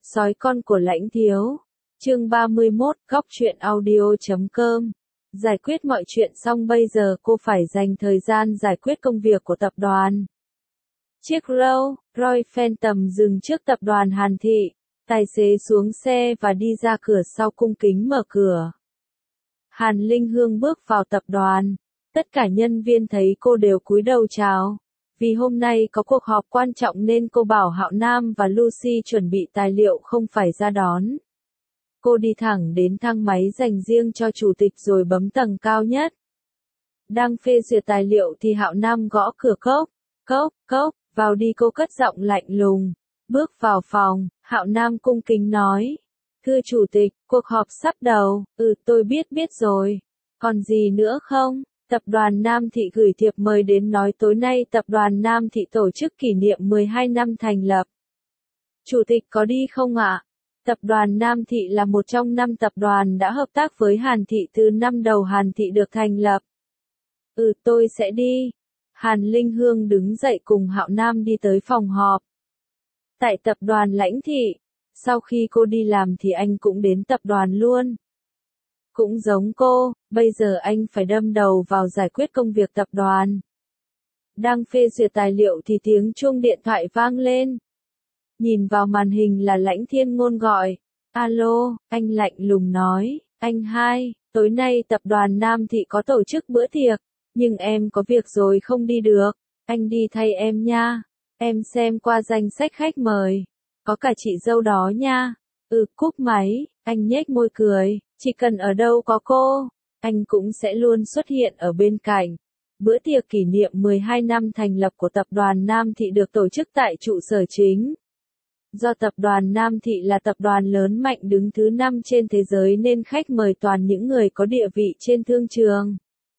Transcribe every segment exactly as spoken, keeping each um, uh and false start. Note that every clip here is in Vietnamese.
Sói con của Lãnh Thiếu. Chương ba mươi mốt, góc truyện audio chấm com. Giải quyết mọi chuyện xong bây giờ cô phải dành thời gian giải quyết công việc của tập đoàn. Chiếc Rolls Royce Phantom dừng trước tập đoàn Hàn Thị. Tài xế xuống xe và đi ra cửa sau cung kính mở cửa. Hàn Linh Hương bước vào tập đoàn. Tất cả nhân viên thấy cô đều cúi đầu chào. Vì hôm nay có cuộc họp quan trọng nên cô bảo Hạo Nam và Lucy chuẩn bị tài liệu không phải ra đón. Cô đi thẳng đến thang máy dành riêng cho chủ tịch rồi bấm tầng cao nhất. Đang phê duyệt tài liệu thì Hạo Nam gõ cửa cốc, cốc, cốc, vào đi, cô cất giọng lạnh lùng. Bước vào phòng, Hạo Nam cung kính nói. Thưa chủ tịch, cuộc họp sắp đầu. Ừ, tôi biết biết rồi. Còn gì nữa không? Tập đoàn Nam Thị gửi thiệp mời đến nói tối nay tập đoàn Nam Thị tổ chức kỷ niệm mười hai năm thành lập. Chủ tịch có đi không ạ? Tập đoàn Nam Thị là một trong năm tập đoàn đã hợp tác với Hàn Thị từ năm đầu Hàn Thị được thành lập. Ừ, tôi sẽ đi. Hàn Linh Hương đứng dậy cùng Hạo Nam đi tới phòng họp. Tại tập đoàn Lãnh Thị, sau khi cô đi làm thì anh cũng đến tập đoàn luôn. Cũng giống cô, bây giờ anh phải đâm đầu vào giải quyết công việc tập đoàn. Đang phê duyệt tài liệu thì tiếng chuông điện thoại vang lên. Nhìn vào màn hình là Lãnh Thiên Ngôn gọi. Alo, anh lạnh lùng nói. Anh hai, tối nay tập đoàn Nam Thị có tổ chức bữa tiệc, nhưng em có việc rồi không đi được. Anh đi thay em nha. Em xem qua danh sách khách mời. Có cả chị dâu đó nha. Ừ, cúp máy, anh nhếch môi cười. Chỉ cần ở đâu có cô, anh cũng sẽ luôn xuất hiện ở bên cạnh. Bữa tiệc kỷ niệm mười hai năm thành lập của tập đoàn Nam Thị được tổ chức tại trụ sở chính. Do tập đoàn Nam Thị là tập đoàn lớn mạnh đứng thứ năm trên thế giới nên khách mời toàn những người có địa vị trên thương trường.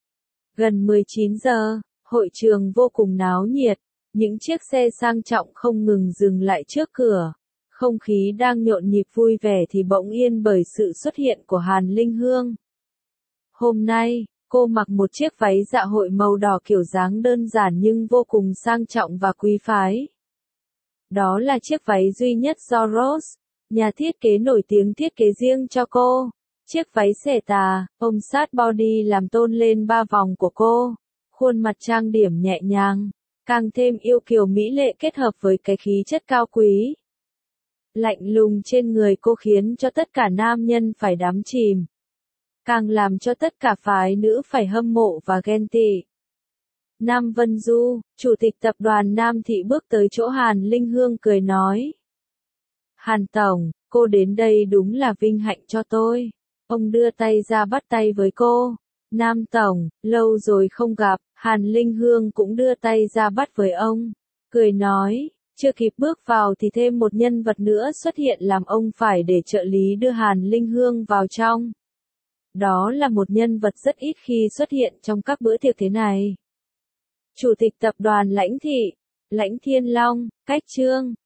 Gần mười chín giờ, hội trường vô cùng náo nhiệt, những chiếc xe sang trọng không ngừng dừng lại trước cửa. Không khí đang nhộn nhịp vui vẻ thì bỗng yên bởi sự xuất hiện của Hàn Linh Hương. Hôm nay, cô mặc một chiếc váy dạ hội màu đỏ kiểu dáng đơn giản nhưng vô cùng sang trọng và quý phái. Đó là chiếc váy duy nhất do Rose, nhà thiết kế nổi tiếng thiết kế riêng cho cô. Chiếc váy xẻ tà, ôm sát body làm tôn lên ba vòng của cô. Khuôn mặt trang điểm nhẹ nhàng, càng thêm yêu kiều mỹ lệ kết hợp với cái khí chất cao quý. Lạnh lùng trên người cô khiến cho tất cả nam nhân phải đắm chìm. Càng làm cho tất cả phái nữ phải hâm mộ và ghen tị. Nam Vân Du, chủ tịch tập đoàn Nam Thị bước tới chỗ Hàn Linh Hương cười nói. Hàn Tổng, cô đến đây đúng là vinh hạnh cho tôi. Ông đưa tay ra bắt tay với cô. Nam Tổng, lâu rồi không gặp, Hàn Linh Hương cũng đưa tay ra bắt với ông. Cười nói. Chưa kịp bước vào thì thêm một nhân vật nữa xuất hiện làm ông phải để trợ lý đưa Hàn Linh Hương vào trong. Đó là một nhân vật rất ít khi xuất hiện trong các bữa tiệc thế này. Chủ tịch tập đoàn Lãnh Thị, Lãnh Thiên Long, Cách Trương.